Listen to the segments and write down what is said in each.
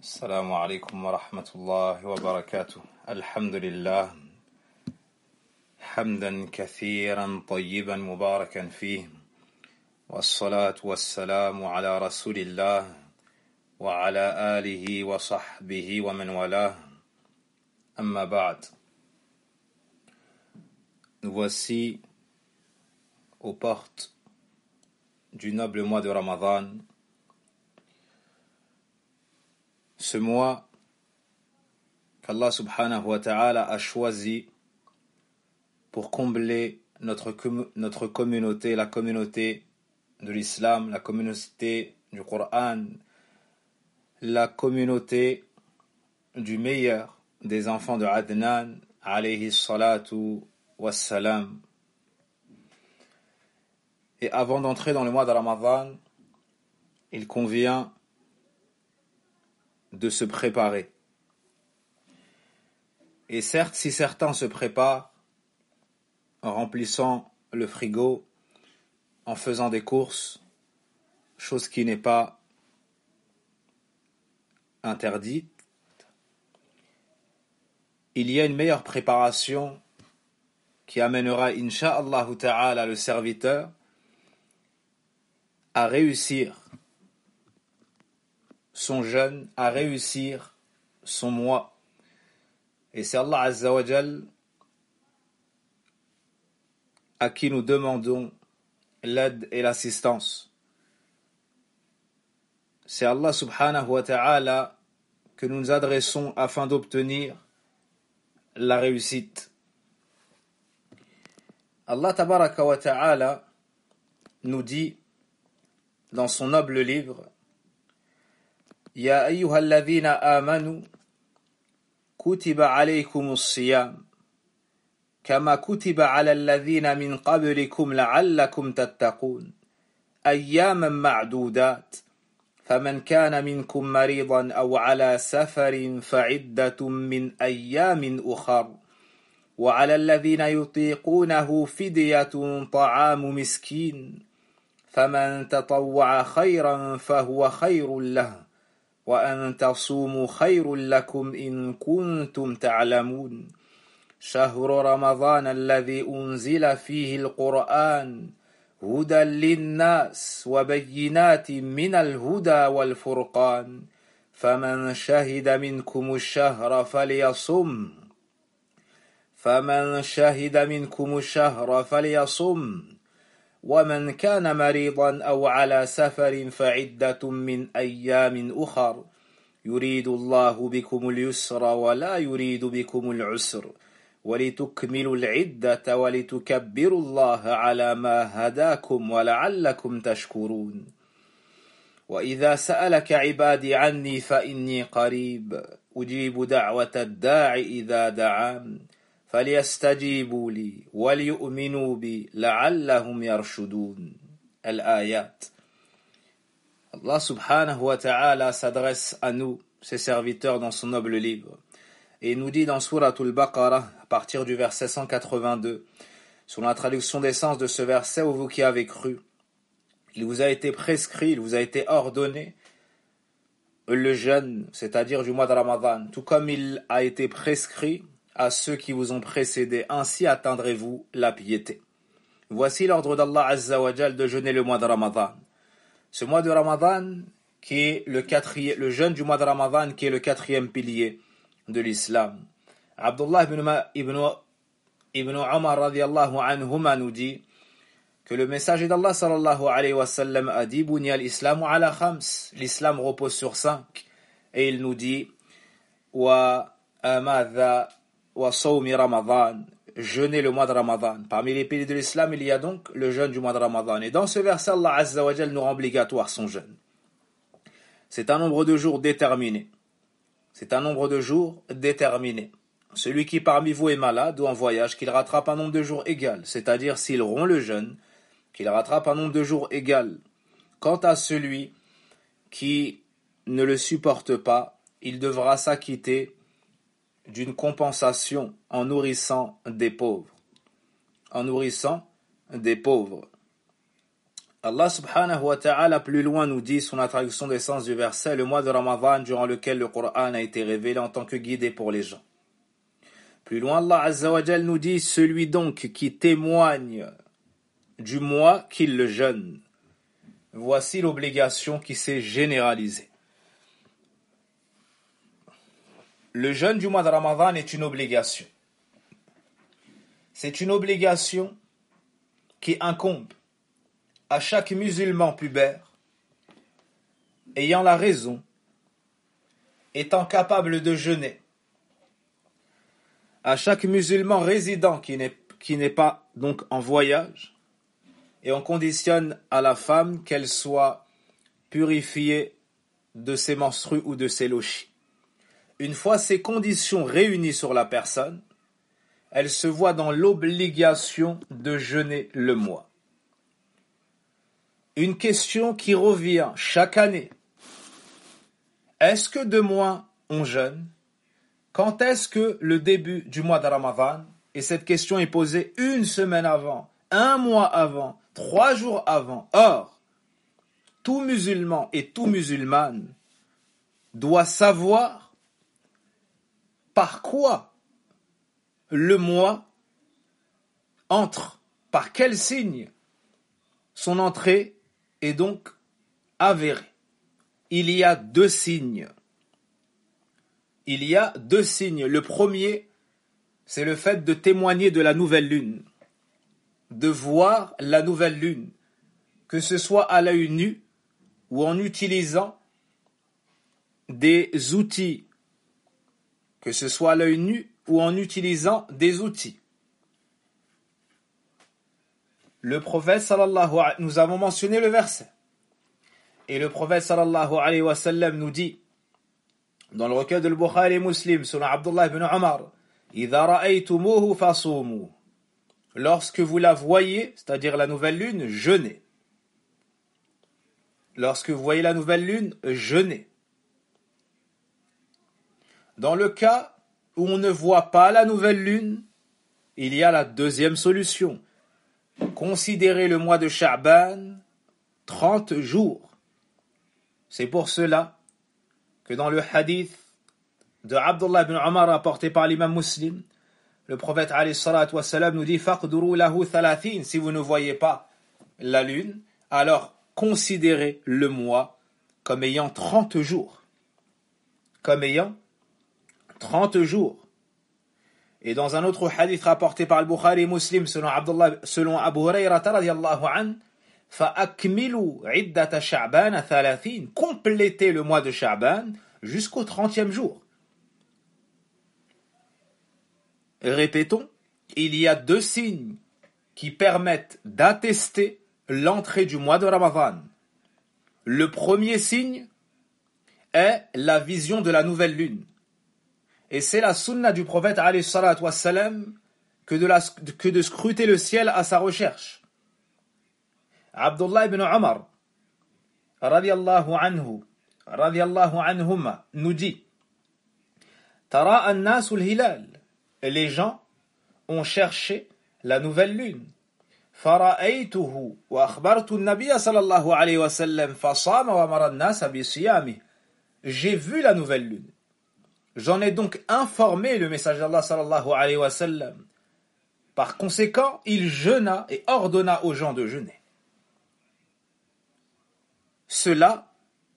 السلام عليكم ورحمة الله وبركاته. الحمد لله حمدا كثيرا طيبا مباركا فيه، والصلاة والسلام على رسول الله وعلى آله وصحبه ومن والاه. أما بعد. Nous voici aux portes du noble mois de Ramadan. Ce mois qu'Allah subhanahu wa ta'ala a choisi pour combler notre communauté, la communauté de l'islam, la communauté du Coran, la communauté du meilleur des enfants de Adnan, alayhi salatu wassalam. Et avant d'entrer dans le mois de Ramadan, il convient de se préparer. Et certes, si certains se préparent en remplissant le frigo, en faisant des courses, chose qui n'est pas interdite, il y a une meilleure préparation qui amènera, incha'Allah ta'ala, le serviteur à réussir son jeûne, à réussir son mois. Et c'est Allah Azza wa Jal à qui nous demandons l'aide et l'assistance. C'est Allah subhanahu wa ta'ala que nous nous adressons afin d'obtenir la réussite. Allah tabaraka wa ta'ala nous dit dans son noble livre: Ya ayyuhal ladhina amanu kutiba alaykumus siyam kama kutiba ala alladhina min qablikum la'allakum tattaqun ayyaman ma'dudat faman kana minkum maridan aw ala safarin fa'iddatun min ayyamin ukhar wa ala alladhina yutiqunahu fidyatun ta'amu miskin faman tatawwa'a khayran fahuwa khayrun lahu وأن تصوموا خير لكم إن كنتم تعلمون شهر رمضان الذي أنزل فيه القرآن هدى للناس وبينات من الهدى والفرقان فمن شهد منكم الشهر فليصم ومن كان مريضا أو على سفر فعدة من أيام أخر يريد الله بكم اليسر ولا يريد بكم العسر ولتكملوا العدة ولتكبروا الله على ما هداكم ولعلكم تشكرون وإذا سألك عبادي عني فإني قريب أجيب دعوة الداع إذا دعان فليستجيبوا لي وليؤمنوا بي لعلهم يرشدون. Al-Ayat. Allah subhanahu wa ta'ala s'adresse à nous, ses serviteurs, dans son noble livre, et il nous dit dans Souratul Baqarah, à partir du verset 182, sur la traduction des sens de ce verset: ô vous qui avez cru, il vous a été prescrit, il vous a été ordonné le jeûne, c'est-à-dire du mois de Ramadan, tout comme il a été prescrit à ceux qui vous ont précédés, ainsi atteindrez-vous la piété. Voici l'ordre d'Allah Azza wa Jal de jeûner le mois de Ramadan. Ce mois de Ramadan qui est le jeûne du mois de Ramadan qui est le quatrième pilier de l'islam. Abdullah ibn Umar radiyallahu anhuma nous dit que le messager d'Allah sallallahu alayhi wa sallam a dit: Bunya al-islamu ala khams, l'islam repose sur 5. Et il nous dit: wa amadha wa sawmi Ramadan, jeûner le mois de Ramadan. Parmi les piliers de l'islam, il y a donc le jeûne du mois de Ramadan. Et dans ce verset, Allah Azza wa Jal nous rend obligatoire son jeûne. C'est un nombre de jours déterminé. Celui qui parmi vous est malade ou en voyage, qu'il rattrape un nombre de jours égal, c'est-à-dire s'il rompt le jeûne, qu'il rattrape un nombre de jours égal. Quant à celui qui ne le supporte pas, il devra s'acquitter d'une compensation en nourrissant des pauvres. Allah subhanahu wa ta'ala plus loin nous dit, son traduction des sens du verset, le mois de Ramadan durant lequel le Coran a été révélé en tant que guide pour les gens. Plus loin, Allah azza wa jal nous dit, celui donc qui témoigne du mois qu'il le jeûne. Voici l'obligation qui s'est généralisée. Le jeûne du mois de Ramadan est une obligation. C'est une obligation qui incombe à chaque musulman pubère, ayant la raison, étant capable de jeûner, à chaque musulman résident qui n'est pas donc en voyage, et on conditionne à la femme qu'elle soit purifiée de ses menstrues ou de ses lochis. Une fois ces conditions réunies sur la personne, elle se voit dans l'obligation de jeûner le mois. Une question qui revient chaque année. Est-ce que 2 mois on jeûne? Quand est-ce que le début du mois de Ramadan? Et cette question est posée 1 semaine avant, 1 mois avant, 3 jours avant. Or, tout musulman et tout musulmane doit savoir par quoi le mois entre, par quel signe son entrée est donc avérée. Il y a 2 signes. Il y a 2 signes. Le premier, c'est le fait de témoigner de la nouvelle lune, de voir la nouvelle lune, que ce soit à l'œil nu ou en utilisant des outils, que ce soit à l'œil nu ou en utilisant des outils. Le prophète sallallahu alayhi wa sallam, nous avons mentionné le verset, et le prophète sallallahu alayhi wa sallam nous dit, dans le recueil de Bukhari et Muslim, selon Abdullah ibn Umar, إِذَا رَأَيْتُمُوهُ فَصُومُوا. Lorsque vous la voyez, c'est-à-dire la nouvelle lune, jeûnez. Lorsque vous voyez la nouvelle lune, jeûnez. Dans le cas où on ne voit pas la nouvelle lune, il y a la deuxième solution. Considérez le mois de Sha'ban 30 jours. C'est pour cela que dans le hadith de Abdullah ibn Umar rapporté par l'imam Muslim, le prophète alayhi salatu wassalam nous dit faqduru lahu 30. Si vous ne voyez pas la lune, alors considérez le mois comme ayant 30 jours. Comme ayant 30 jours. Et dans un autre hadith rapporté par le Bukhari et Muslim selon Abu Hurayrata radiyallahu anhu, فَأَكْمِلُوا عِدَّةَ شَعْبَانَ 30. Complétez le mois de Sha'ban jusqu'au 30e jour. Répétons, il y a 2 signes qui permettent d'attester l'entrée du mois de Ramadan. Le premier signe est la vision de la nouvelle lune. Et c'est la sunna du prophète alayhi salatu wassalam que de scruter le ciel à sa recherche. Abdullah ibn Umar radiyallahu anhuma nous dit Tara an-nasu al-hilal. Les gens ont cherché la nouvelle lune. Fara'aytuhu wa akhbartu an-nabiy sallallahu alayhi wa sallam fa sama wa amara an-nas bi siyami. J'ai vu la nouvelle lune. J'en ai donc informé le messager d'Allah sallallahu alayhi wa sallam. Par conséquent, il jeûna et ordonna aux gens de jeûner. Cela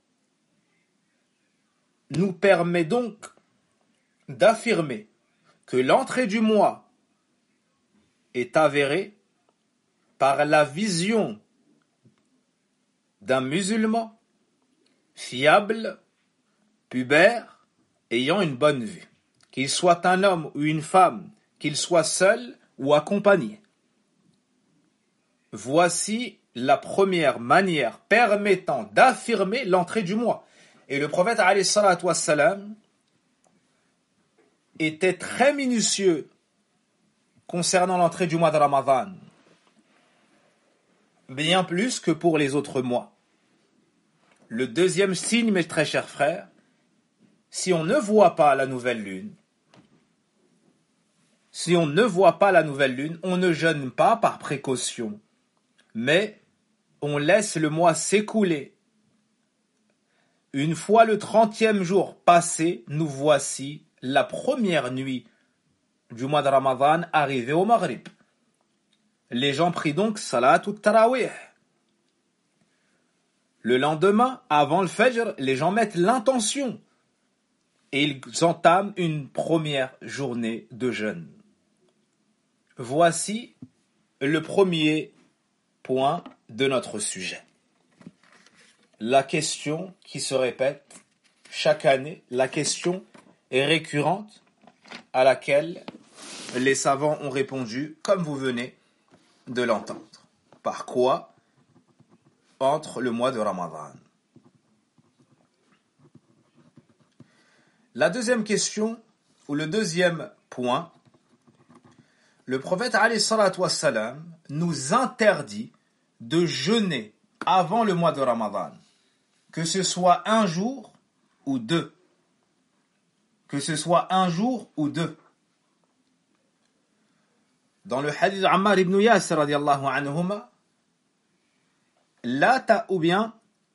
nous permet donc d'affirmer que l'entrée du mois est avérée par la vision d'un musulman fiable, pubère, ayant une bonne vue, qu'il soit un homme ou une femme, qu'il soit seul ou accompagné. Voici la première manière permettant d'affirmer l'entrée du mois. Et le prophète alayhi salatu wassalam était très minutieux concernant l'entrée du mois de Ramadan, bien plus que pour les autres mois. Le deuxième signe, mes très chers frères, si on ne voit pas la nouvelle lune, on ne jeûne pas par précaution, mais on laisse le mois s'écouler. Une fois le 30e jour passé, nous voici la première nuit du mois de Ramadan arrivée au Maghrib. Les gens prient donc Salat ou Tarawih. Le lendemain, avant le Fajr, les gens mettent l'intention et ils entament une première journée de jeûne. Voici le premier point de notre sujet. La question qui se répète chaque année, la question est récurrente à laquelle les savants ont répondu comme vous venez de l'entendre. Par quoi entre le mois de Ramadan? La deuxième question, ou le deuxième point, le prophète alayhi salatu wassalam nous interdit de jeûner avant le mois de Ramadan, que ce soit un jour ou deux. Que ce soit un jour ou deux. Dans le hadith d'Ammar ibn Yasir radiallahu anhuma, ou bien,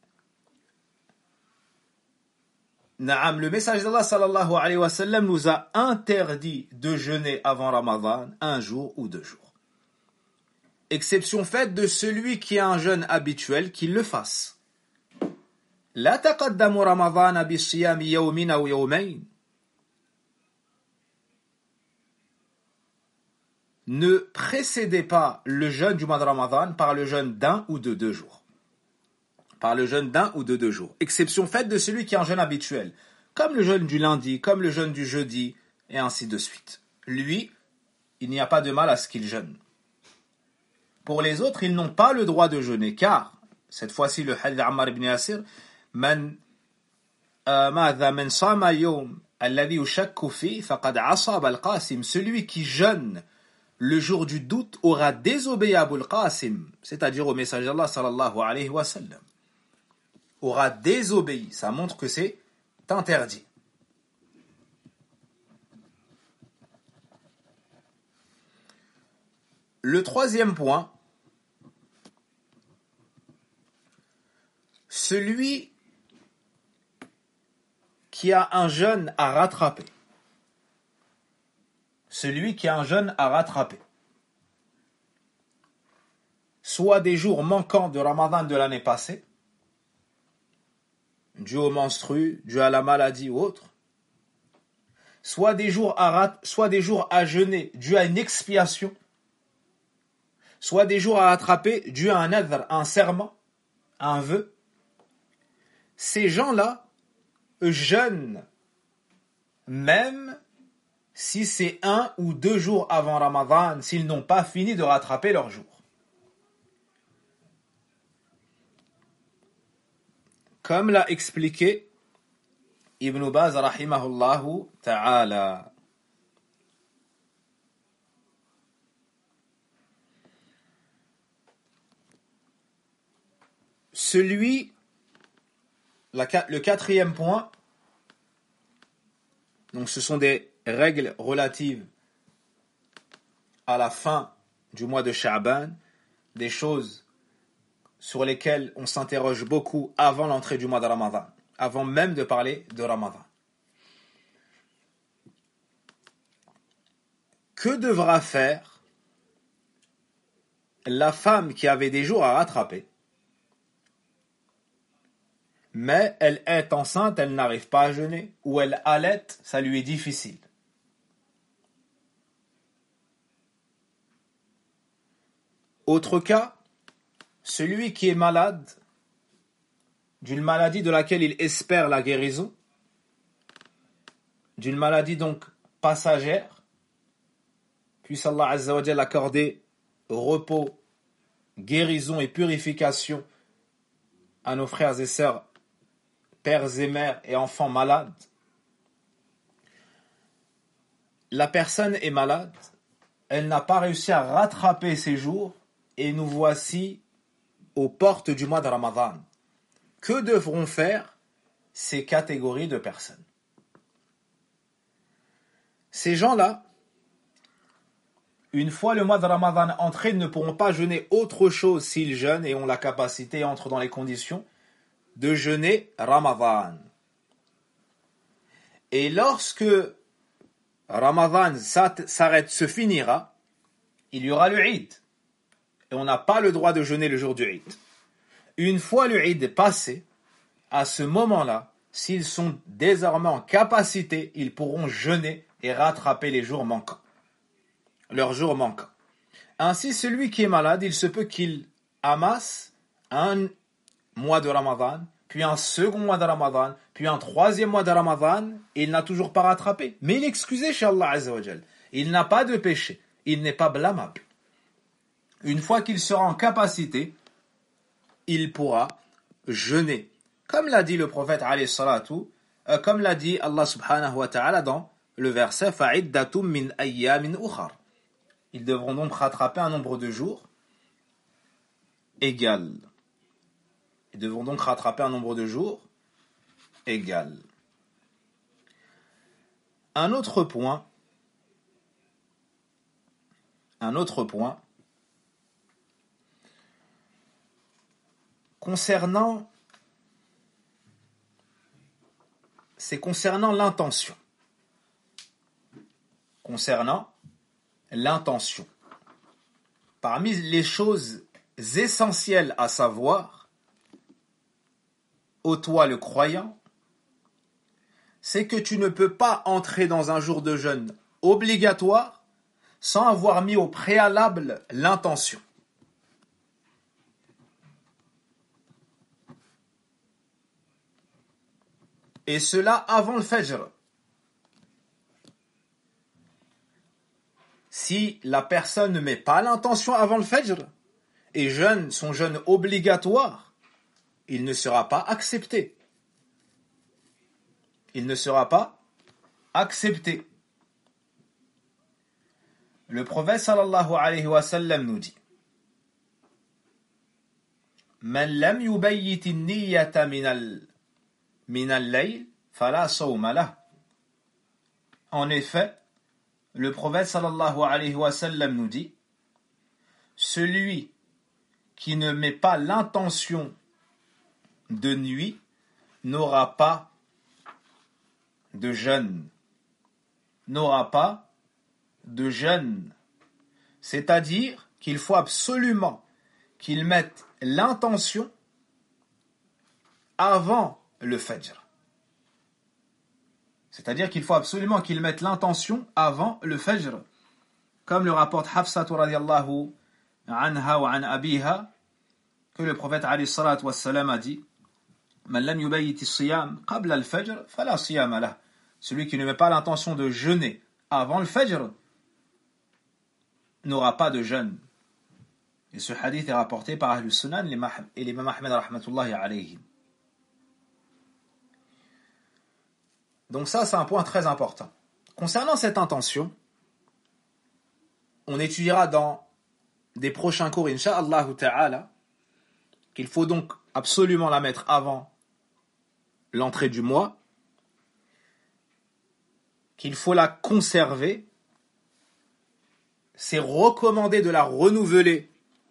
le message d'Allah sallallahu alayhi wa sallam nous a interdit de jeûner avant Ramadan un jour ou deux jours. Exception faite de celui qui a un jeûne habituel qu'il le fasse. La taqaddamu Ramadan bi siyami yawmin aw yawmayn. Ne précédez pas le jeûne du mois de Ramadan par le jeûne d'un ou de 2 jours. Par le jeûne d'un ou de 2 jours. Exception faite de celui qui a un jeûne habituel, comme le jeûne du lundi, comme le jeûne du jeudi, et ainsi de suite. Lui, il n'y a pas de mal à ce qu'il jeûne. Pour les autres, ils n'ont pas le droit de jeûner, car, cette fois-ci, le hadith d'Ammar ibn Yasir, man sama yawm alladhi yushakku fi faqad asaba al-Qasim, celui qui jeûne le jour du doute aura désobéi à Abul Qasim, c'est-à-dire au messager d'Allah sallallahu alayhi wa sallam. Aura désobéi, ça montre que c'est interdit. Le troisième point, celui qui a un jeûne à rattraper. Celui qui a un jeûne à rattraper. Soit des jours manquants de Ramadan de l'année passée, dû au menstru, dû à la maladie ou autre, soit des jours à jeûner dû à une expiation, soit des jours à rattraper dû à un nadhr, un serment, un vœu. Ces gens-là jeûnent même si c'est 1 ou 2 jours avant Ramadan, s'ils n'ont pas fini de rattraper leur jour. Comme l'a expliqué Ibn Baz rahimahullahu ta'ala. Le quatrième point, donc ce sont des règles relatives à la fin du mois de Sha'ban, des choses sur lesquelles on s'interroge beaucoup avant l'entrée du mois de Ramadan, avant même de parler de Ramadan. Que devra faire la femme qui avait des jours à rattraper, mais elle est enceinte, elle n'arrive pas à jeûner, ou elle allaite, ça lui est difficile? Autre cas, celui qui est malade d'une maladie de laquelle il espère la guérison, d'une maladie donc passagère, puisse Allah Azza wa Jalla accorder repos, guérison et purification à nos frères et sœurs, pères et mères et enfants malades. La personne est malade, elle n'a pas réussi à rattraper ses jours, et nous voici aux portes du mois de Ramadan. Que devront faire ces catégories de personnes? Ces gens-là, une fois le mois de Ramadan entré, ils ne pourront pas jeûner autre chose s'ils jeûnent et ont la capacité, entrent dans les conditions de jeûner Ramadan. Et lorsque Ramadan s'arrête, se finira, il y aura le Eid. Et on n'a pas le droit de jeûner le jour du Eid. Une fois le Eid passé, à ce moment-là, s'ils sont désormais en capacité, ils pourront jeûner et rattraper les jours manquants. Leurs jours manquants. Ainsi, celui qui est malade, il se peut qu'il amasse un mois de Ramadan, puis un second mois de Ramadan, puis un troisième mois de Ramadan, et il n'a toujours pas rattrapé. Mais il est excusé chez Allah Azza wa Jal. Il n'a pas de péché. Il n'est pas blâmable. Une fois qu'il sera en capacité, il pourra jeûner. Comme l'a dit le prophète alayhi salatu, comme l'a dit Allah subhanahu wa ta'ala dans le verset fa'iddatum min ayyamin ukhar. Ils devront donc rattraper un nombre de jours égal. Ils devront donc rattraper un nombre de jours égal. Un autre point concernant l'intention. Concernant l'intention. Parmi les choses essentielles à savoir, ô toi le croyant, c'est que tu ne peux pas entrer dans un jour de jeûne obligatoire sans avoir mis au préalable l'intention. Et cela avant le Fajr. Si la personne ne met pas l'intention avant le Fajr et jeûne son jeûne obligatoire, il ne sera pas accepté. Il ne sera pas accepté. Le prophète sallallahu alayhi wa sallam nous dit Man lam yubayyit an-niyyata min al-layl fala sawma lah. En effet, le prophète sallallahu alayhi wa sallam nous dit celui qui ne met pas l'intention de nuit n'aura pas de jeûne. N'aura pas de jeûne. C'est-à-dire qu'il faut absolument qu'il mette l'intention avant le Fajr. C'est-à-dire qu'il faut absolument qu'il mette l'intention avant le Fajr. Comme le rapporte Hafsa radiyallahu anha wa an abiha, que le prophète alayhi salatu wassalam a dit Man lam yubayyit as-siyam qabla al-fajr fala siyama lah. Celui qui ne met pas l'intention de jeûner avant le Fajr n'aura pas de jeûne. Et ce hadith est rapporté par Ahlus Sunan et l'imam Ahmed rahmatullahi alayhi. Donc ça, c'est un point très important. Concernant cette intention, on étudiera dans des prochains cours, incha'Allah ta'ala, qu'il faut donc absolument la mettre avant l'entrée du mois, qu'il faut la conserver, c'est recommandé de la renouveler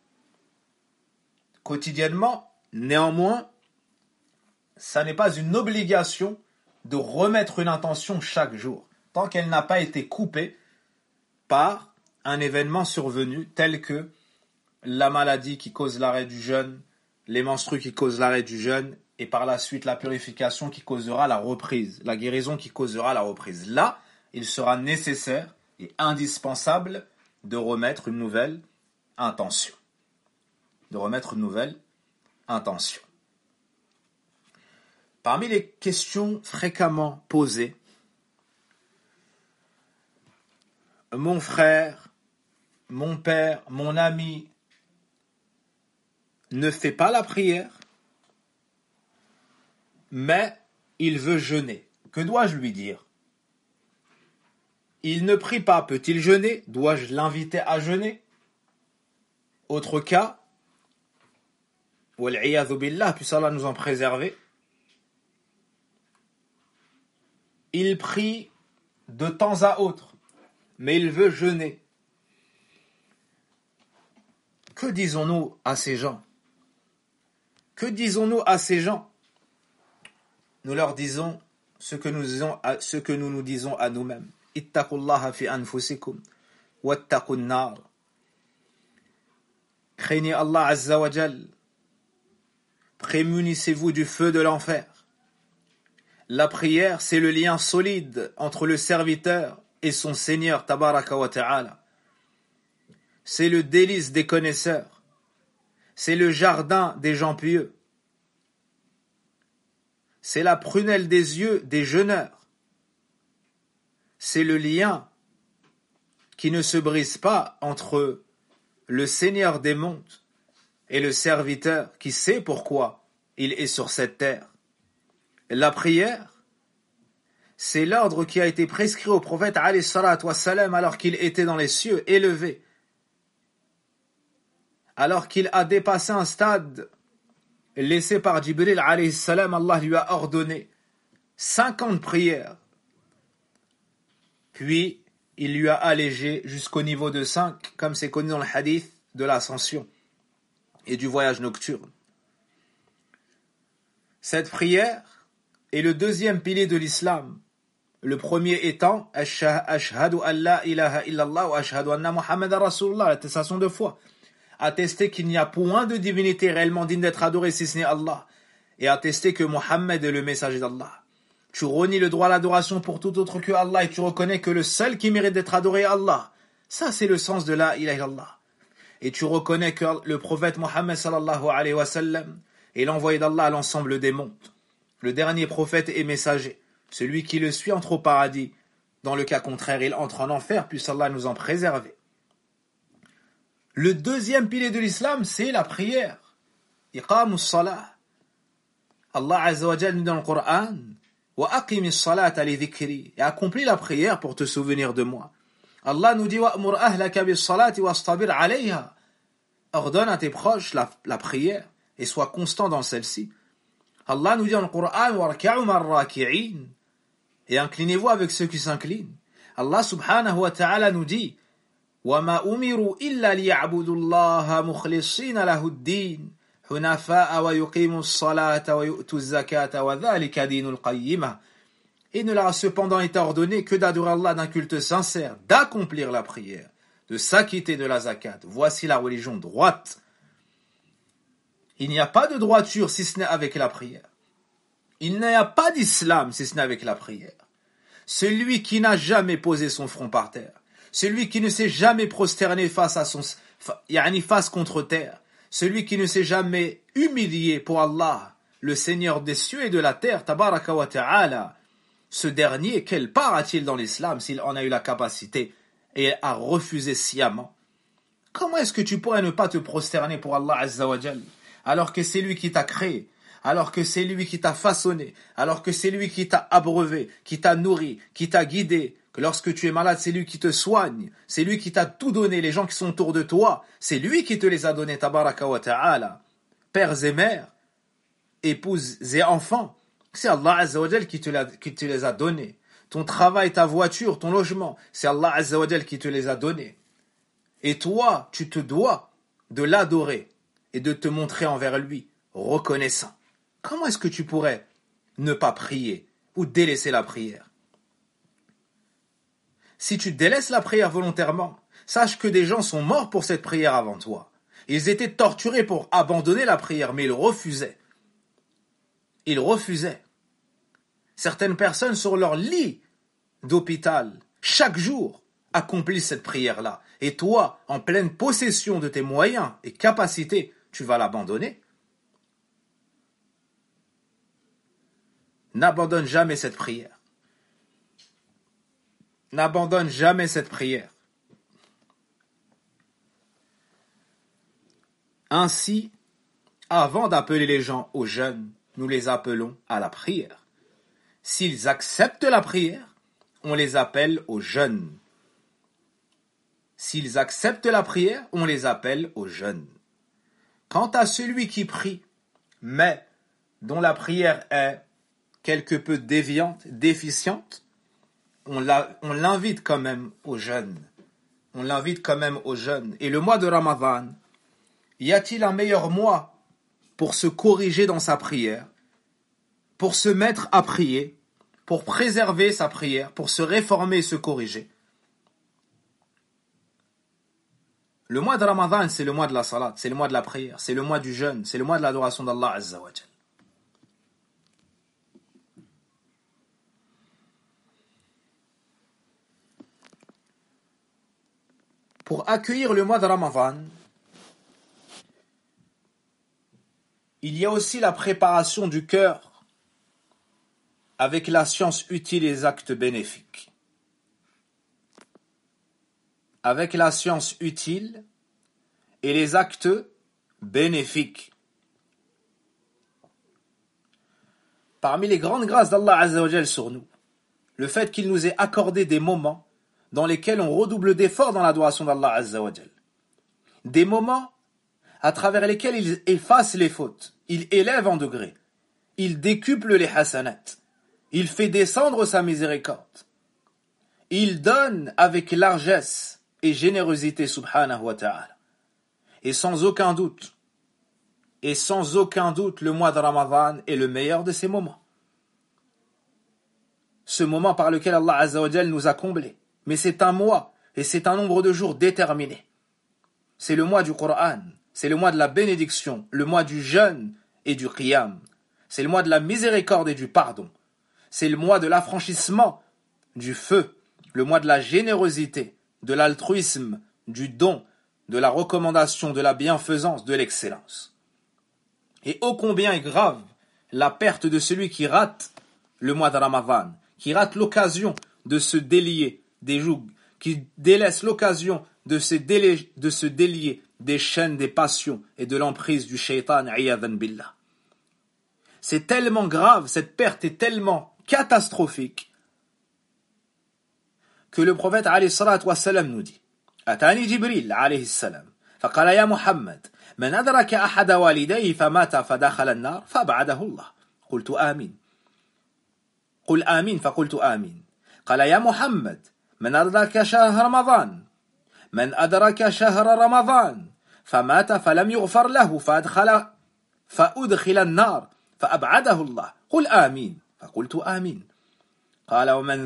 quotidiennement. Néanmoins, ça n'est pas une obligation de remettre une intention chaque jour, tant qu'elle n'a pas été coupée par un événement survenu tel que la maladie qui cause l'arrêt du jeûne, les menstrues qui causent l'arrêt du jeûne, et par la suite la purification qui causera la reprise, la guérison qui causera la reprise. Là, il sera nécessaire et indispensable de remettre une nouvelle intention. Parmi les questions fréquemment posées, mon frère, mon père, mon ami ne fait pas la prière, mais il veut jeûner. Que dois-je lui dire? Il ne prie pas, peut-il jeûner? Dois-je l'inviter à jeûner? Autre cas, wal'iyadhu billah, puisse Allah nous en préserver, il prie de temps à autre, mais il veut jeûner. Que disons-nous à ces gens? Que disons-nous à ces gens? Nous leur disons ce que nous nous disons à nous-mêmes. Ittaqullaha fi anfusikum wattaqun nar. Craignez Allah Azza wa Jal. Prémunissez-vous du feu de l'enfer. La prière, c'est le lien solide entre le serviteur et son Seigneur Tabaraka wa Ta'ala. C'est le délice des connaisseurs. C'est le jardin des gens pieux. C'est la prunelle des yeux des jeûneurs. C'est le lien qui ne se brise pas entre le Seigneur des mondes et le serviteur qui sait pourquoi il est sur cette terre. La prière, c'est l'ordre qui a été prescrit au prophète alayhi salatu wassalam alors qu'il était dans les cieux élevé, alors qu'il a dépassé un stade laissé par Jibril alayhi salam. Allah lui a ordonné 50 prières, puis il lui a allégé jusqu'au niveau de 5, comme c'est connu dans le hadith de l'ascension et du voyage nocturne. Cette prière est le deuxième pilier de l'islam. Le premier étant Ashhadu an la ilaha illallah wa ashhadu anna Muhammadan Rasulullah, l'attestation de foi. Attester qu'il n'y a point de divinité réellement digne d'être adorée si ce n'est Allah, et attester que Mohammed est le messager d'Allah. Tu renies le droit à l'adoration pour tout autre que Allah et tu reconnais que le seul qui mérite d'être adoré est Allah. Ça, c'est le sens de la ilaha illallah. Et tu reconnais que le prophète Mohammed sallallahu alayhi wa sallam est l'envoyé d'Allah à l'ensemble des mondes. Le dernier prophète et messager. Celui qui le suit entre au paradis. Dans le cas contraire, il entre en enfer, puisse Allah nous en préserver. Le deuxième pilier de l'islam, c'est la prière. Iqamus salah. Allah Azza wa Jalla nous dit dans le Coran, wa aqimis salata li dhikri, et accomplis la prière pour te souvenir de moi. Allah nous dit wa'mur ahlaka bis salati wastabir alayha. Ordonne à tes proches la prière et sois constant dans celle-ci. Allah nous dit dans le Coran warka'u ma'ar raki'in, et inclinez-vous avec ceux qui s'inclinent. Allah subhanahu wa ta'ala nous dit وَمَا أُمِرُوا إِلَّا لِيَعْبُدُوا اللَّهَ مُخْلِصِينَ لَهُ الدِّينَ حُنَفَاءَ وَيُقِيمُوا الصَّلَاةَ وَيُؤْتُوا الزَّكَاةَ وَذَلِكَ دِينُ الْقَيِّمَةِ. Il ne leur a cependant été ordonné que d'adorer Allah d'un culte sincère, d'accomplir la prière, de s'acquitter de la zakat. Voici la religion droite. Il n'y a pas de droiture si ce n'est avec la prière. Il n'y a pas d'islam si ce n'est avec la prière. Celui qui n'a jamais posé son front par terre, celui qui ne s'est jamais prosterné face contre terre, celui qui ne s'est jamais humilié pour Allah, le Seigneur des cieux et de la terre, tabaraka wa ta'ala, ce dernier, quelle part a-t-il dans l'islam s'il en a eu la capacité et a refusé sciemment? Comment est-ce que tu pourrais ne pas te prosterner pour Allah Azza wa Jal, alors que c'est lui qui t'a créé, alors que c'est lui qui t'a façonné, alors que c'est lui qui t'a abreuvé, qui t'a nourri, qui t'a guidé, que lorsque tu es malade, c'est lui qui te soigne, c'est lui qui t'a tout donné, les gens qui sont autour de toi, c'est lui qui te les a donnés, tabaraka wa ta'ala, pères et mères, épouses et enfants, c'est Allah Azza wa Jal qui te les a donnés. Ton travail, ta voiture, ton logement, c'est Allah Azza wa Jal qui te les a donnés. Et toi, tu te dois de l'adorer et de te montrer envers lui reconnaissant. Comment est-ce que tu pourrais ne pas prier ou délaisser la prière? Si tu délaisses la prière volontairement, sache que des gens sont morts pour cette prière avant toi. Ils étaient torturés pour abandonner la prière, mais ils refusaient. Ils refusaient. Certaines personnes sur leur lit d'hôpital, chaque jour, accomplissent cette prière-là. Et toi, en pleine possession de tes moyens et capacités, tu vas l'abandonner. N'abandonne jamais cette prière. N'abandonne jamais cette prière. Ainsi, avant d'appeler les gens au jeûne, nous les appelons à la prière. S'ils acceptent la prière, on les appelle au jeûne. S'ils acceptent la prière, on les appelle au jeûne. Quant à celui qui prie, mais dont la prière est quelque peu déviante, déficiente, on l'invite quand même au jeûne. On l'invite quand même au jeûne. Et le mois de Ramadan Y a-t-il un meilleur mois pour se corriger dans sa prière, pour se mettre à prier, pour préserver sa prière, pour se réformer et se corriger? Le mois de Ramadan, c'est le mois de la salat, c'est le mois de la prière, c'est le mois du jeûne, c'est le mois de l'adoration d'Allah Azza wa Jal. Pour accueillir le mois de Ramadan, il y a aussi la préparation du cœur avec la science utile et les actes bénéfiques. Avec la science utile et les actes bénéfiques. Parmi les grandes grâces d'Allah Azza wa Jal sur nous, le fait qu'il nous ait accordé des moments dans lesquels on redouble d'efforts dans l'adoration d'Allah Azza wa Jal. Des moments à travers lesquels il efface les fautes, il élève en degrés, il décuple les hasanats, il fait descendre sa miséricorde, il donne avec largesse et générosité subhanahu wa ta'ala. Et sans aucun doute, le mois de Ramadan est le meilleur de ces moments. Ce moment par lequel Allah Azza wa Jal nous a comblés. Mais c'est un mois et c'est un nombre de jours déterminé. C'est le mois du Coran, c'est le mois de la bénédiction, le mois du jeûne et du qiyam. C'est le mois de la miséricorde et du pardon. C'est le mois de l'affranchissement du feu, le mois de la générosité, de l'altruisme, du don, de la recommandation, de la bienfaisance, de l'excellence. Et ô combien est grave la perte de celui qui rate le mois de Ramadan, qui rate l'occasion de se délier des jougs, qui délaisse l'occasion de se délier des chaînes des passions et de l'emprise du shaitan, iyadhan billah. C'est tellement grave, cette perte est tellement catastrophique que le prophète alayhi salatu wassalam nous dit: Atani Jibril alayhi salam, faqala ya Muhammad, man adraka ahada walidayhi famata fadakhala an-nar fab'adahu Allah. Qultu amin. Qul amin, faqultu amin. Qala ya Muhammad, من أدرك شهر رمضان من أدرك شهر رمضان فمات فلم يغفر له فأدخل النار فأبعده الله قل آمين فقلت آمين قال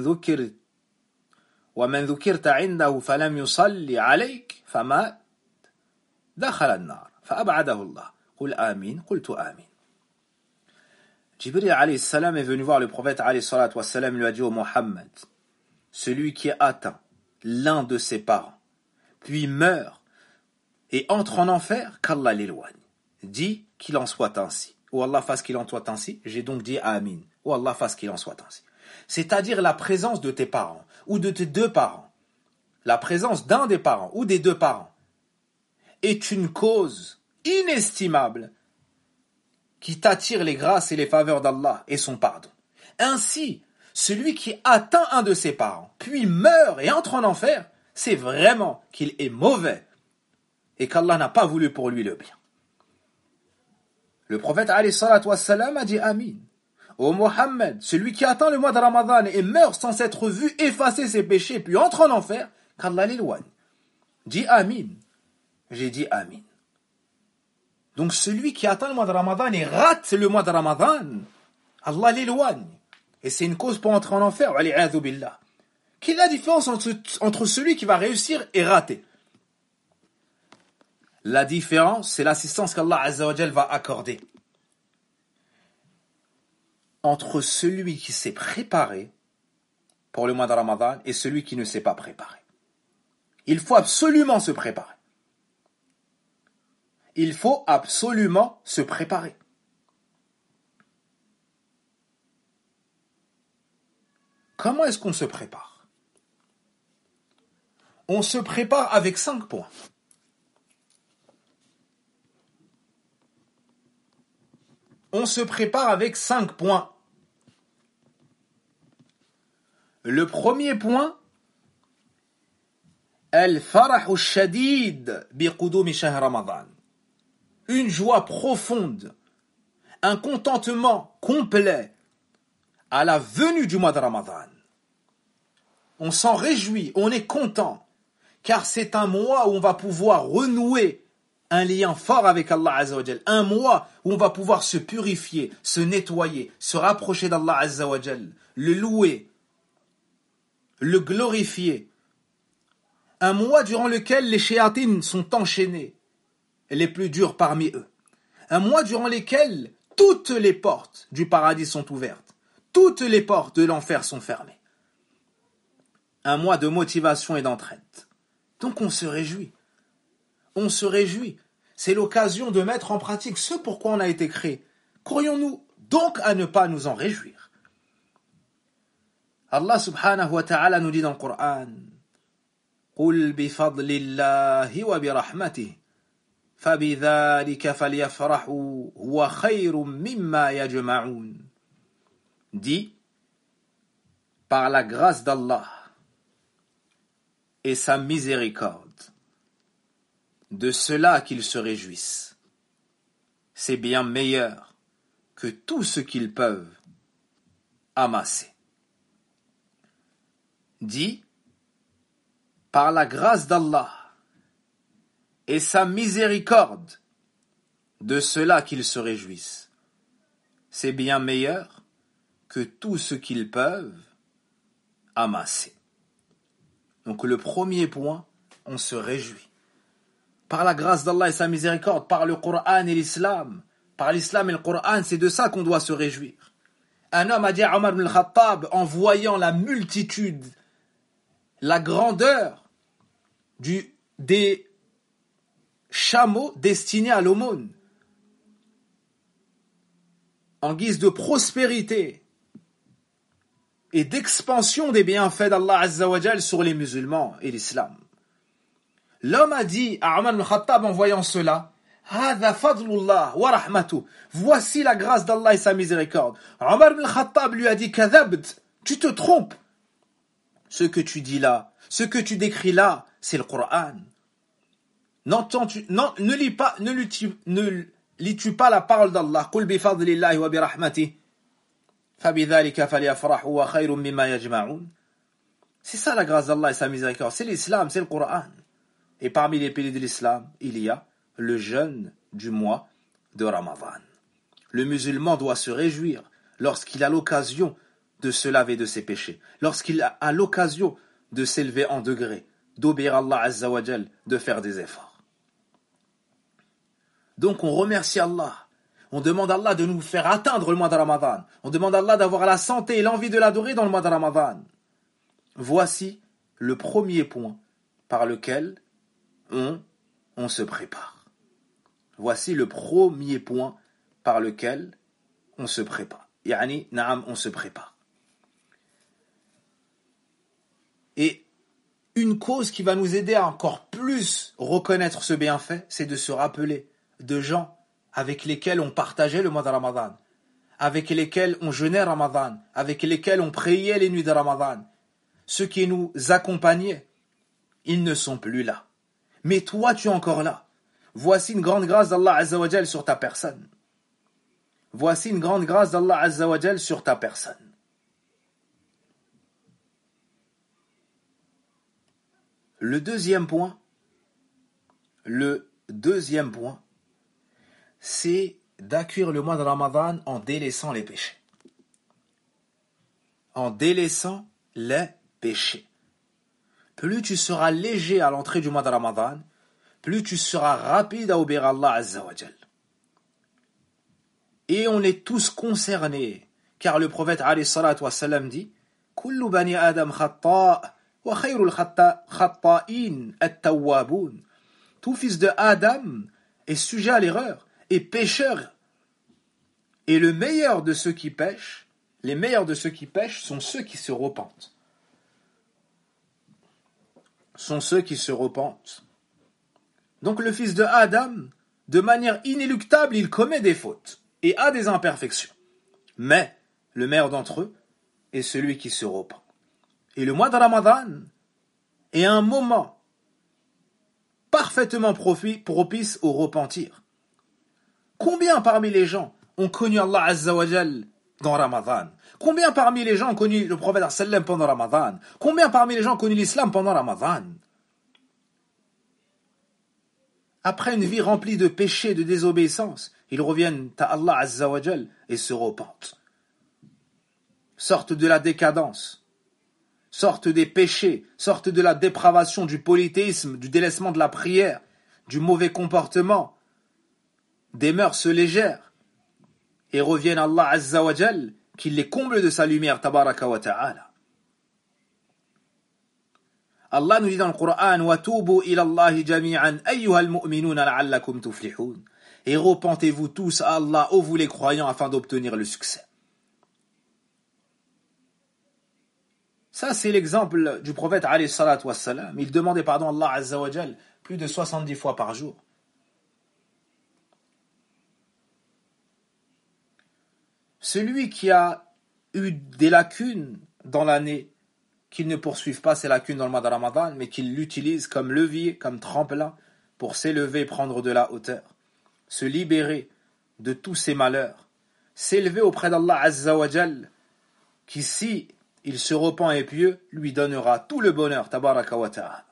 ومن ذكرت عنده فلم يصلي عليك فمات دخل النار فأبعده الله قل آمين قلت آمين. Jibril alayhi salam est venu voir le prophète alayhi salatu wassalam, lui a dit: au Mohammed, celui qui atteint l'un de ses parents, puis meurt et entre en enfer, qu'Allah l'éloigne. Dis qu'il en soit ainsi. Ou Allah fasse qu'il en soit ainsi. J'ai donc dit Amin. Ou Allah fasse qu'il en soit ainsi. C'est-à-dire la présence de tes parents, ou de tes deux parents, la présence d'un des parents, ou des deux parents, est une cause inestimable qui t'attire les grâces et les faveurs d'Allah et son pardon. Ainsi, celui qui atteint un de ses parents, puis meurt et entre en enfer, c'est vraiment qu'il est mauvais et qu'Allah n'a pas voulu pour lui le bien. Le prophète alayhi salatu wassalam a dit Amin. Ô Mohammed, celui qui atteint le mois de Ramadan et meurt sans s'être vu effacer ses péchés, puis entre en enfer, qu'Allah l'éloigne. Dis Amin. J'ai dit Amin. Donc celui qui atteint le mois de Ramadan et rate le mois de Ramadan, Allah l'éloigne. Et c'est une cause pour entrer en enfer. Wali'adhu billah. Quelle est la différence entre celui qui va réussir et rater? La différence, c'est l'assistance qu'Allah Azza wa Jal va accorder entre celui qui s'est préparé pour le mois de Ramadan et celui qui ne s'est pas préparé. Il faut absolument se préparer. Il faut absolument se préparer. Comment est-ce qu'on se prépare? On se prépare avec 5 points. On se prépare avec 5 points. Le premier point, al-farahu shadid bi qudumi shahr Ramadan. Une joie profonde, un contentement complet à la venue du mois de Ramadan. On s'en réjouit, on est content, car c'est un mois où on va pouvoir renouer un lien fort avec Allah Azza wa Jal, un mois où on va pouvoir se purifier, se nettoyer, se rapprocher d'Allah Azza wa Jal, le louer, le glorifier. Un mois durant lequel les shéatines sont enchaînés, et les plus durs parmi eux. Un mois durant lequel toutes les portes du paradis sont ouvertes, toutes les portes de l'enfer sont fermées. Un mois de motivation et d'entraide. Donc on se réjouit. On se réjouit. C'est l'occasion de mettre en pratique ce pourquoi on a été créé. Qu'aurions-nous donc à ne pas nous en réjouir? Allah subhanahu wa ta'ala nous dit dans le Coran, قُلْ بِفَضْلِ اللَّهِ وَبِرَحْمَتِهِ فَبِذَلِكَ فَلْيَفْرَحُوا هُوَ خَيْرٌ مِّمَّا يَجْمَعُونَ. Dit, par la grâce d'Allah et sa miséricorde, de cela qu'ils se réjouissent. C'est bien meilleur que tout ce qu'ils peuvent amasser. Dit, par la grâce d'Allah et sa miséricorde, de cela qu'ils se réjouissent. C'est bien meilleur que tout ce qu'ils peuvent amasser. Donc le premier point, on se réjouit. Par la grâce d'Allah et sa miséricorde, par le Coran et l'Islam, par l'Islam et le Coran, c'est de ça qu'on doit se réjouir. Un homme a dit à Omar ibn al-Khattab, en voyant la multitude, la grandeur des chameaux destinés à l'aumône, en guise de prospérité et d'expansion des bienfaits d'Allah Azza wa Jal sur les musulmans et l'islam. L'homme a dit à Omar ibn al-Khattab en voyant cela, هذا فضل الله ورحمته. Voici la grâce d'Allah et sa miséricorde. Omar ibn al-Khattab lui a dit, كذبت, tu te trompes. Ce que tu dis là, ce que tu décris là, c'est le Coran. Ne lis-tu pas la parole d'Allah, قل بفضل الله وبرحمته فبذلك فليفرحوا وخير مما يجمعون. C'est ça la grâce d'Allah et sa miséricorde, c'est l'islam, c'est le Coran. Et parmi les piliers de l'islam, il y a le jeûne du mois de Ramadan. Le musulman doit se réjouir lorsqu'il a l'occasion de se laver de ses péchés, lorsqu'il a l'occasion de s'élever en degré, d'obéir à Allah Azza wa Jal, de faire des efforts. Donc on remercie Allah, on demande à Allah de nous faire atteindre le mois de Ramadan, on demande à Allah d'avoir la santé et l'envie de l'adorer dans le mois de Ramadan. Voici le premier point par lequel on se prépare. Voici le premier point par lequel on se prépare. Yani, naam, on se prépare. Et une cause qui va nous aider à encore plus reconnaître ce bienfait, c'est de se rappeler de gens avec lesquels on partageait le mois de Ramadan, avec lesquels on jeûnait Ramadan, avec lesquels on priait les nuits de Ramadan. Ceux qui nous accompagnaient, ils ne sont plus là. Mais toi, tu es encore là. Voici une grande grâce d'Allah Azza wa Jal sur ta personne. Voici une grande grâce d'Allah Azza wa Jal sur ta personne. Le deuxième point, c'est d'accueillir le mois de Ramadan en délaissant les péchés. En délaissant les péchés. Plus tu seras léger à l'entrée du mois de Ramadan, plus tu seras rapide à obéir à Allah Azza wa Jal. Et on est tous concernés, car le prophète alayhi salatu wa salam dit Kullu bani Adam khata' wa khayrul khatta'in at-tawwabun. Tout fils de Adam est sujet à l'erreur et pécheur. Et le meilleur de ceux qui pêchent, les meilleurs de ceux qui pêchent sont ceux qui se repentent. Sont ceux qui se repentent. Donc le fils de Adam, de manière inéluctable, il commet des fautes et a des imperfections. Mais le meilleur d'entre eux est celui qui se repent. Et le mois de Ramadan est un moment parfaitement propice au repentir. Combien parmi les gens ont connu Allah Azza wa Jal dans Ramadan? Combien parmi les gens ont connu le prophète sallam pendant Ramadan? Combien parmi les gens ont connu l'islam pendant Ramadan? après une vie remplie de péchés, de désobéissance, ils reviennent à Allah Azza wa Jal et se repentent. Sortent de la décadence, sortent des péchés, sortent de la dépravation, du polythéisme, du délaissement de la prière, du mauvais comportement, des mœurs légères, et reviennent à Allah Azza wa Jal qui les comble de sa lumière, tabaraka wa ta'ala. Allah nous dit dans le Coran وَتُوبُوا إِلَى اللَّهِ جَمِيعًا أَيُّهَا الْمُؤْمِنُونَ لَعَلَّكُمْ تُفْلِحُونَ. Et repentez-vous tous à Allah, ô vous les croyants, afin d'obtenir le succès. Ça, c'est l'exemple du prophète alayhi salatu wassalam. Il demandait pardon à Allah Azza wa Jal plus de 70 fois par jour. Celui qui a eu des lacunes dans l'année, qu'il ne poursuive pas ces lacunes dans le mois de Ramadan, mais qu'il l'utilise comme levier, comme tremplin, pour s'élever et prendre de la hauteur, se libérer de tous ses malheurs, s'élever auprès d'Allah Azza wa Jal, qui si il se repent et pieux, lui donnera tout le bonheur, tabaraka wa ta'ala.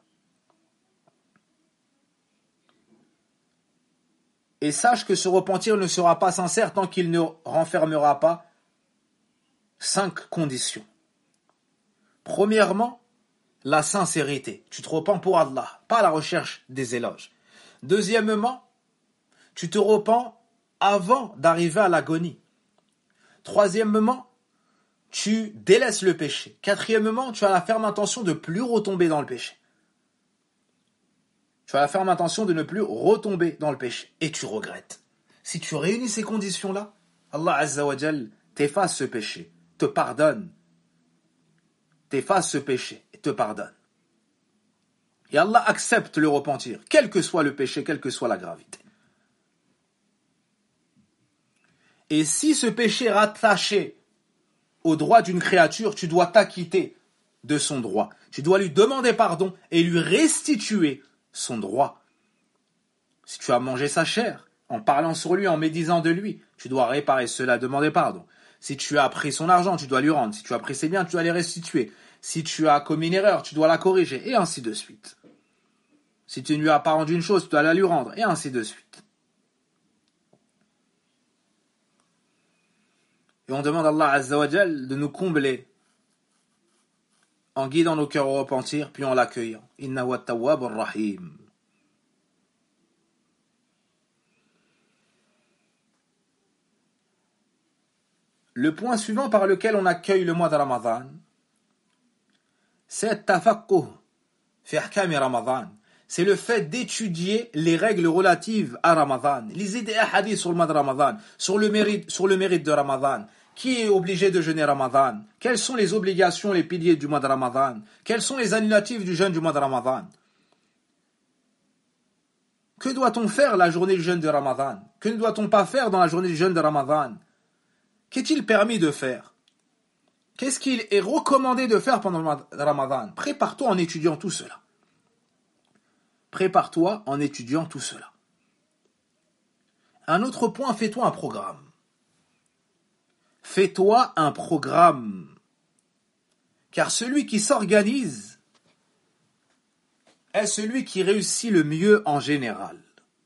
Et sache que ce repentir ne sera pas sincère tant qu'il ne renfermera pas 5 conditions. Premièrement, la sincérité. Tu te repens pour Allah, pas la recherche des éloges. Deuxièmement, tu te repens avant d'arriver à l'agonie. Troisièmement, tu délaisses le péché. Quatrièmement, tu as la ferme intention de ne plus retomber dans le péché. Tu as la ferme intention de ne plus retomber dans le péché. Et tu regrettes. Si tu réunis ces conditions-là, Allah Azza wa Jal t'efface ce péché, te pardonne. T'efface ce péché et te pardonne. Et Allah accepte le repentir, quel que soit le péché, quelle que soit la gravité. Et si ce péché est rattaché au droit d'une créature, tu dois t'acquitter de son droit. Tu dois lui demander pardon et lui restituer son droit. Si tu as mangé sa chair, en parlant sur lui, en médisant de lui, tu dois réparer cela, demander pardon. Si tu as pris son argent, tu dois lui rendre. Si tu as pris ses biens, tu dois les restituer. Si tu as commis une erreur, tu dois la corriger, et ainsi de suite. Si tu ne lui as pas rendu une chose, tu dois la lui rendre, et ainsi de suite. Et on demande à Allah Azza wa Jal de nous combler en guidant nos cœurs au repentir, puis en l'accueillant. Innahu at-tawwabur rahim. Le point suivant par lequel on accueille le mois de Ramadan, c'est tafaqquh fi ahkam Ramadan. C'est le fait d'étudier les règles relatives à Ramadan. Lisez des hadiths sur le mois de Ramadan, sur le mérite de Ramadan. Qui est obligé de jeûner Ramadan? Quelles sont les obligations, les piliers du mois de Ramadan? Quels sont les annulatifs du jeûne du mois de Ramadan? Que doit-on faire la journée du jeûne de Ramadan? Que ne doit-on pas faire dans la journée du jeûne de Ramadan? Qu'est-il permis de faire? Qu'est-ce qu'il est recommandé de faire pendant le mois de Ramadan? Prépare-toi en étudiant tout cela. Prépare-toi en étudiant tout cela. Un autre point, fais-toi un programme. Fais-toi un programme. Car celui qui s'organise est celui qui réussit le mieux en général.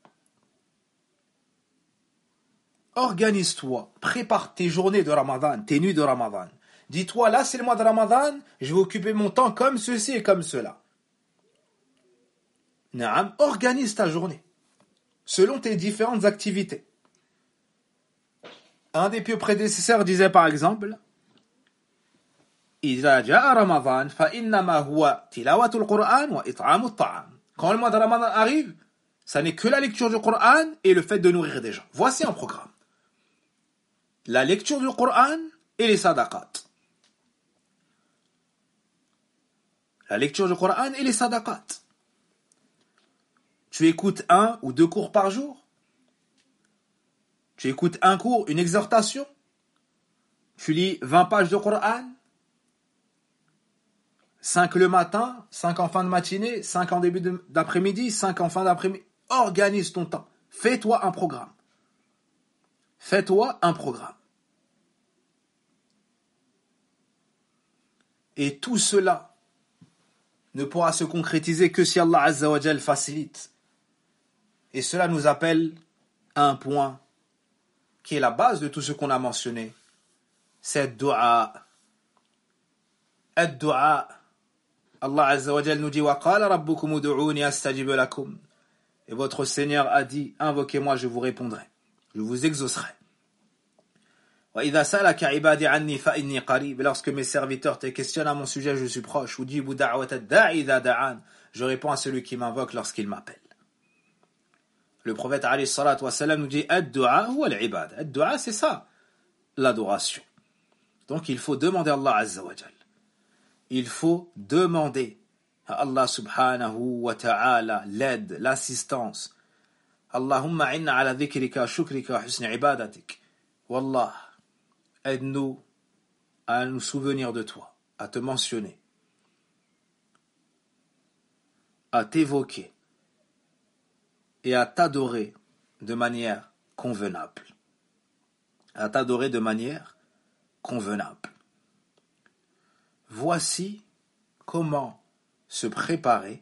Organise-toi, prépare tes journées de Ramadan, tes nuits de Ramadan. Dis-toi, là c'est le mois de Ramadan, je vais occuper mon temps comme ceci et comme cela. Naam, organise ta journée selon tes différentes activités. Un des pieux prédécesseurs disait par exemple إذا جاء رمضان فإنما هو تلاوة القرآن وإطعام الطعام. Quand le mois de Ramadan arrive, ça n'est que la lecture du Coran et le fait de nourrir des gens. Voici un programme. La lecture du Coran et les sadaqat. La lecture du Coran et les sadaqat. Tu écoutes 1 ou 2 cours par jour. Tu écoutes un cours, une exhortation. Tu lis 20 pages de Coran. 5 le matin, 5 en fin de matinée, 5 en début d'après-midi, 5 en fin d'après-midi. Organise ton temps. Fais-toi un programme. Fais-toi un programme. Et tout cela ne pourra se concrétiser que si Allah Azza wa Jal facilite Et cela nous appelle à un point qui est la base de tout ce qu'on a mentionné. C'est dua. Ad-dua. Allah Azza wa Jal nous dit وَقَالَ رَبُّكُمُ ادْعُونِي أَسْتَجِبْ لَكُمْ. Et votre Seigneur a dit, invoquez-moi, je vous répondrai. Je vous exaucerai. وَإِذَا سَأَلَكَ عِبَادِي عَنِّي فَإِنِّي قَرِيبٌ. Lorsque mes serviteurs te questionnent à mon sujet, je suis proche. أُجِيبُ دَعْوَةَ الدَّاعِ إِذَا دَعَانِ. Je réponds à celui qui m'invoque lorsqu'il m'appelle. Le prophète alayhi salatu wa salam nous dit ad-du'a huwa al-ibad. Ad-du'a, c'est ça, l'adoration. Donc il faut demander à Allah Azza wa Jal. Il faut demander à Allah subhanahu wa ta'ala l'aide, l'assistance. Allahumma inna ala dhikrika, shukrika, husni ibadatik. Wallah, aide-nous à nous souvenir de toi, à te mentionner, à t'évoquer et à t'adorer de manière convenable. À t'adorer de manière convenable. Voici comment se préparer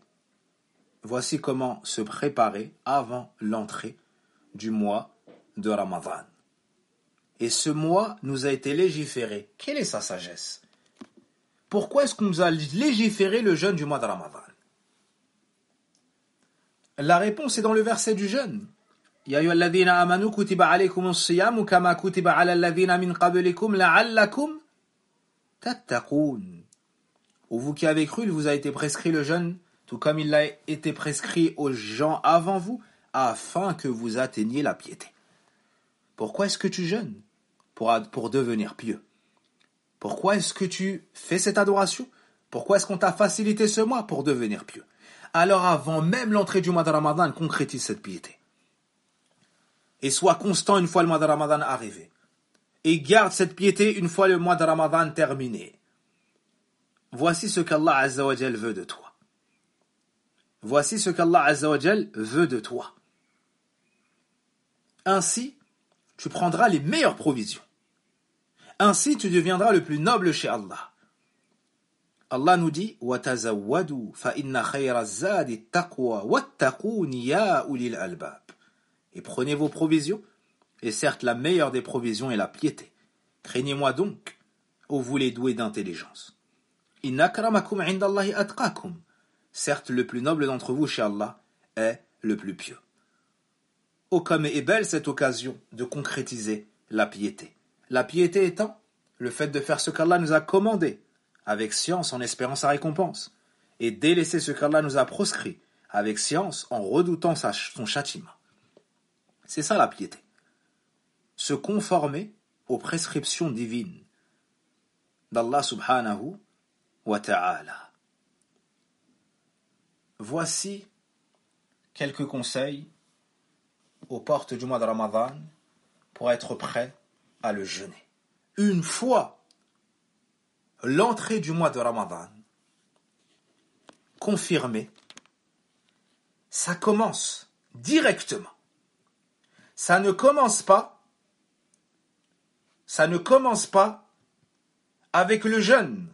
avant l'entrée du mois de Ramadan. Et ce mois nous a été légiféré. Quelle est sa sagesse? Pourquoi est-ce qu'on nous a légiféré le jeûne du mois de Ramadan? La réponse est dans le verset du jeûne. Ya ayyuhalladhina amanu kutiba alaykumus siyamu kama kutiba alal ladhina min qablikum la'allakum tattaqun. Ou vous qui avez cru, il vous a été prescrit le jeûne, tout comme il a été prescrit aux gens avant vous, afin que vous atteigniez la piété. Pourquoi est-ce que tu jeûnes? Pour devenir pieux. Pourquoi est-ce que tu fais cette adoration? Pourquoi est-ce qu'on t'a facilité ce mois? Pour devenir pieux. Alors avant même l'entrée du mois de Ramadan, concrétise cette piété. Et sois constant une fois le mois de Ramadan arrivé. Et garde cette piété une fois le mois de Ramadan terminé. Voici ce qu'Allah Azza wa Jal veut de toi. Voici ce qu'Allah Azza wa Jal veut de toi. Ainsi, tu prendras les meilleures provisions. Ainsi, tu deviendras le plus noble chez Allah. Allah nous dit وَتَزَوَّدُوا فَإِنَّ خَيْرَ الزَّادِ التَّقْوَى وَاتَّقُونِ يَا أُولِي الْأَلْبَابِ. Et prenez vos provisions, et certes la meilleure des provisions est la piété. Craignez-moi donc, ô vous les doués d'intelligence. إِنَّ أَكْرَمَكُمْ عِنْدَ اللَّهِ أَتْقَاكُمْ. Certes, le plus noble d'entre vous chez Allah est le plus pieux. Oh, comme est belle cette occasion de concrétiser la piété. La piété étant le fait de faire ce qu'Allah nous a commandé, avec science en espérant sa récompense, et délaisser ce qu'Allah nous a proscrit, avec science en redoutant son châtiment. C'est ça la piété. Se conformer aux prescriptions divines d'Allah subhanahu wa ta'ala. Voici quelques conseils aux portes du mois de Ramadan pour être prêt à le jeûner. Une fois l'entrée du mois de Ramadan confirmée, ça commence directement. Ça ne commence pas avec le jeûne.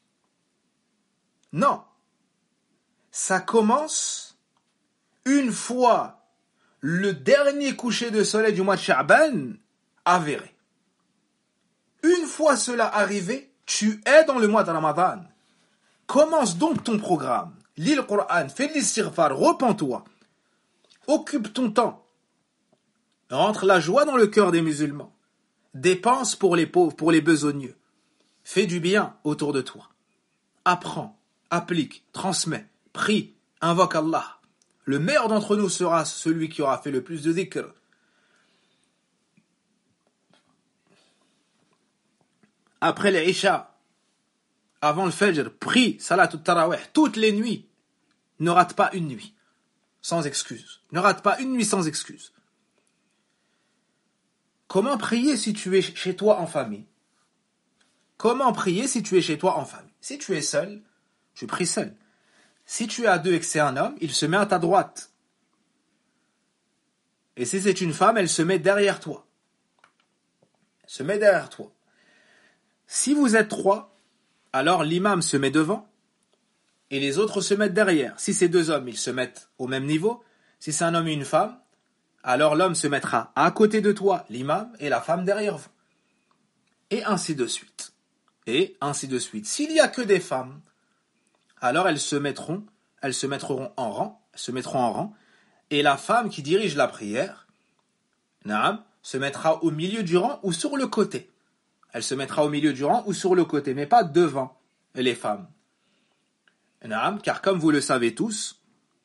Non. Ça commence une fois le dernier coucher de soleil du mois de Sha'ban avéré. Une fois cela arrivé, tu es dans le mois de Ramadan. Commence donc ton programme. Lis le Coran, fais l'istighfar, repens-toi. Occupe ton temps. Rentre la joie dans le cœur des musulmans. Dépense pour les pauvres, pour les besogneux. Fais du bien autour de toi. Apprends, applique, transmets, prie, invoque Allah. Le meilleur d'entre nous sera celui qui aura fait le plus de dhikr. Après les Isha, avant le Fajr, prie Salat al-Tarawih toutes les nuits. Ne rate pas une nuit sans excuse. Ne rate pas une nuit sans excuse. Comment prier si tu es chez toi en famille? Comment prier si tu es chez toi en famille? Si tu es seul, tu pries seul. Si tu es à deux et que c'est un homme, il se met à ta droite. Et si c'est une femme, elle se met derrière toi. Elle se met derrière toi. Si vous êtes trois, alors l'imam se met devant et les autres se mettent derrière. Si c'est deux hommes, ils se mettent au même niveau. Si c'est un homme et une femme, alors l'homme se mettra à côté de toi, l'imam, et la femme derrière vous. Et ainsi de suite. Et ainsi de suite. S'il n'y a que des femmes, alors elles se mettront en rang, et la femme qui dirige la prière, naam, se mettra au milieu du rang ou sur le côté. Elle se mettra au milieu du rang ou sur le côté, mais pas devant les femmes. Naam, car comme vous le savez tous,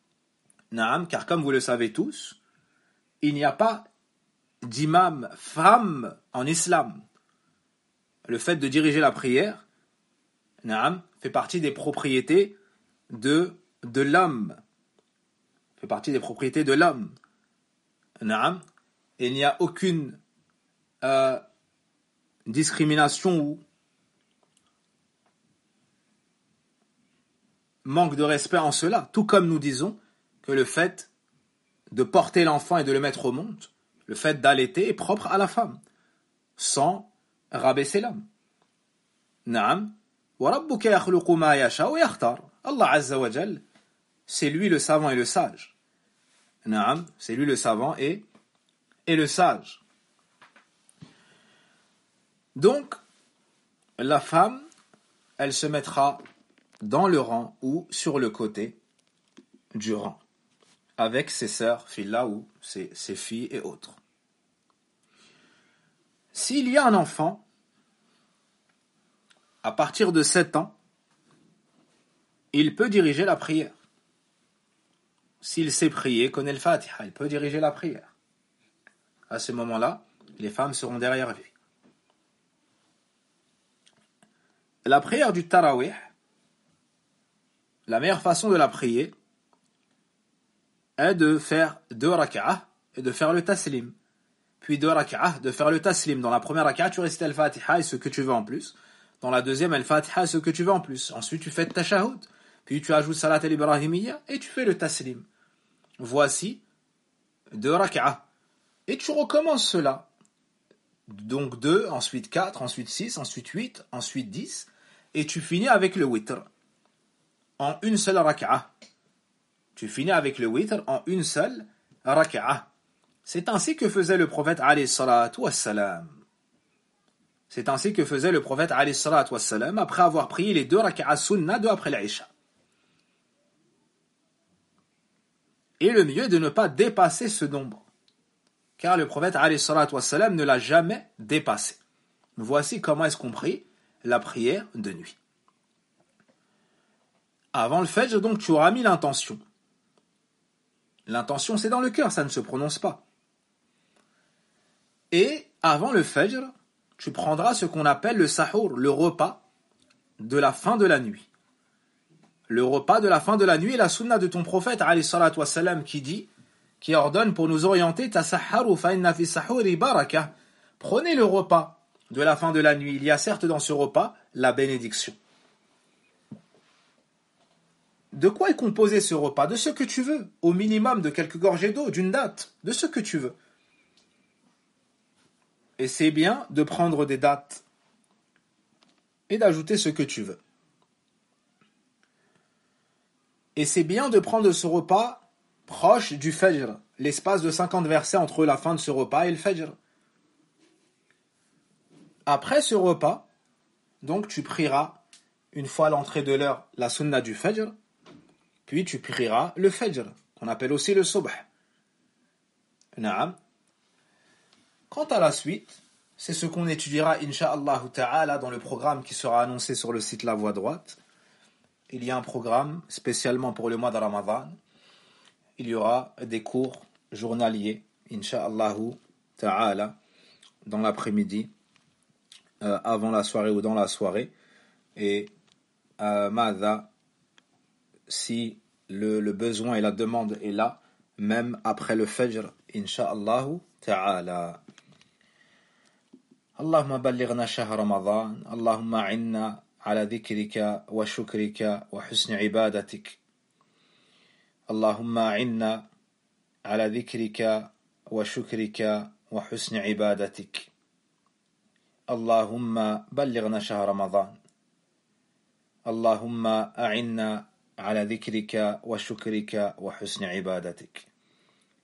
il n'y a pas d'imam femme en islam. Le fait de diriger la prière, naam, fait partie des propriétés de l'homme. Fait partie des propriétés de l'homme. Naam. Et il n'y a aucune discrimination ou manque de respect en cela. Tout comme nous disons que le fait de porter l'enfant et de le mettre au monde, le fait d'allaiter est propre à la femme, sans rabaisser l'homme. Naam. وَرَبُّكَ يَخْلُقُ مَا يَشَاءُ وَيَخْتَارُ. Allah Azza wa Jal, c'est lui le savant et le sage. Naam, c'est lui le savant et le sage. Donc, la femme, elle se mettra dans le rang ou sur le côté du rang, avec ses sœurs, filles-là, ou ses filles et autres. S'il y a un enfant, à partir de 7 ans, il peut diriger la prière. S'il sait prier, connaît le Fatiha, il peut diriger la prière. À ce moment-là, les femmes seront derrière lui. La prière du Tarawih, la meilleure façon de la prier est de faire 2 rak'ah et de faire le taslim. Puis 2 rak'ah, de faire le taslim. Dans la première rak'ah, tu récites al-Fatiha et ce que tu veux en plus. Dans la deuxième, al-Fatiha et ce que tu veux en plus. Ensuite, tu fais le tashahhud. Puis tu ajoutes salat al-Ibrahimiyya et tu fais le taslim. Voici 2 rak'ah. Et tu recommences cela. Donc 2, ensuite 4, ensuite 6, ensuite 8, ensuite 10. Et tu finis avec le witr. En une seule rak'ah. Tu finis avec le witr en une seule rak'ah. C'est ainsi que faisait le prophète alayhi salatu wassalam. C'est ainsi que faisait le prophète alayhi salatu wassalam après avoir prié les 2 rak'ah sunnah de après l'Aïcha. Et le mieux est de ne pas dépasser ce nombre. Car le prophète alayhi salatu wassalam ne l'a jamais dépassé. Voici comment est-ce qu'on prie la prière de nuit. Avant le fajr, donc, tu auras mis l'intention. L'intention, c'est dans le cœur, ça ne se prononce pas. Et avant le fajr, tu prendras ce qu'on appelle le sahur, le repas de la fin de la nuit. Le repas de la fin de la nuit est la sunna de ton prophète, alayhi salatu wassalam, qui ordonne pour nous orienter, tasahharu fa inna fi sahuri barakah. Prenez le repas de la fin de la nuit. Il y a certes dans ce repas la bénédiction. De quoi est composé ce repas? De ce que tu veux, au minimum de quelques gorgées d'eau, d'une date, de ce que tu veux. Et c'est bien de prendre des dates et d'ajouter ce que tu veux. Et c'est bien de prendre ce repas proche du fajr, l'espace de 50 versets entre la fin de ce repas et le fajr. Après ce repas, donc tu prieras, une fois à l'entrée de l'heure, la sunna du fajr, puis tu prieras le fajr, qu'on appelle aussi le subh. Naam. Quant à la suite, c'est ce qu'on étudiera, incha'Allah ta'ala, dans le programme qui sera annoncé sur le site La Voie Droite. Il y a un programme spécialement pour le mois de Ramadan. Il y aura des cours journaliers, incha'Allah ta'ala, dans l'après-midi, avant la soirée ou dans la soirée. Et Mada, si le besoin et la demande est là, même après le fajr, incha'Allah ta'ala. اللهم بلغنا شهر رمضان اللهم أعنا على ذكرك وشكرك وحسن عبادتك اللهم أعنا على ذكرك وشكرك وحسن عبادتك اللهم بلغنا شهر رمضان اللهم أعنا على ذكرك وشكرك وحسن عبادتك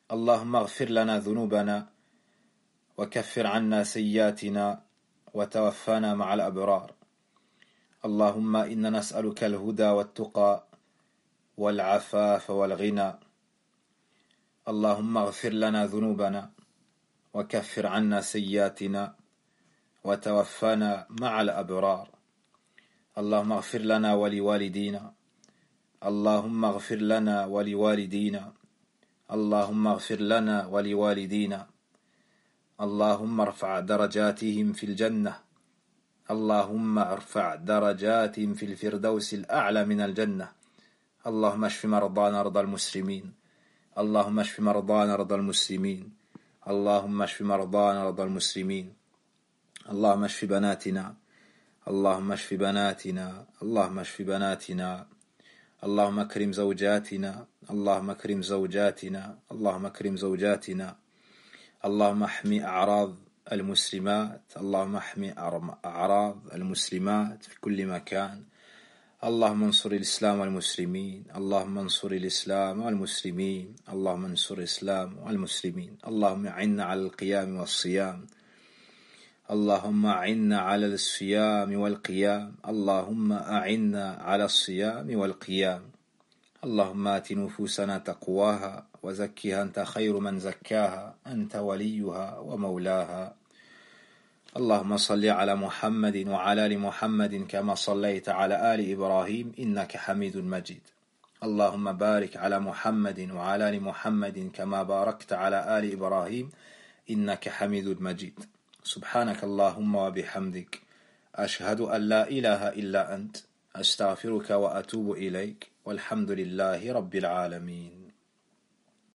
اللهم اغفر لنا ذنوبنا وكفر عنا سيئاتنا وتوفنا مع الأبرار. اللهم إنا نسألك الهدى والتقى والعفاف والغنى. اللهم اغفر لنا ذنوبنا وكفر عنا سيئاتنا وتوفنا مع الأبرار. اللهم اغفر لنا ولوالدينا. اللهم اغفر لنا ولوالدينا. اللهم اغفر لنا ولوالدينا. اللهم ارفع درجاتهم في الجنة. اللهم ارفع درجاتهم في الفردوس الأعلى من الجنة. اللهم اشف مرضانا مرضى المسلمين. اللهم اشف مرضانا مرضى المسلمين. اللهم اشف مرضانا مرضى المسلمين. اللهم اشف بناتنا. اللهم اشف بناتنا. اللهم اشف بناتنا. اللهم اكرم زوجاتنا. اللهم اكرم زوجاتنا. اللهم اكرم زوجاتنا. اللهم احمي أعراض المسلمات. اللهم احمي أعراض المسلمات في كل مكان. اللهم انصر الإسلام والمسلمين. اللهم انصر الإسلام والمسلمين. اللهم انصر الإسلام والمسلمين. اللهم أعنا على القيام والصيام. اللهم أعنا على الصيام والقيام. اللهم أعنا على الصيام والقيام. اللهم آت نفوسنا تقواها وزكها أنت خير من زكاها أنت وليها ومولاها. اللهم صل على محمد وعلى آل محمد كما صليت على آل إبراهيم إنك حميد مجيد. اللهم بارك على محمد وعلى آل محمد كما باركت على آل إبراهيم إنك حميد مجيد. سبحانك اللهم وبحمدك أشهد أن لا إله إلا أنت أستغفرك وأتوب إليك والحمد لله رب العالمين.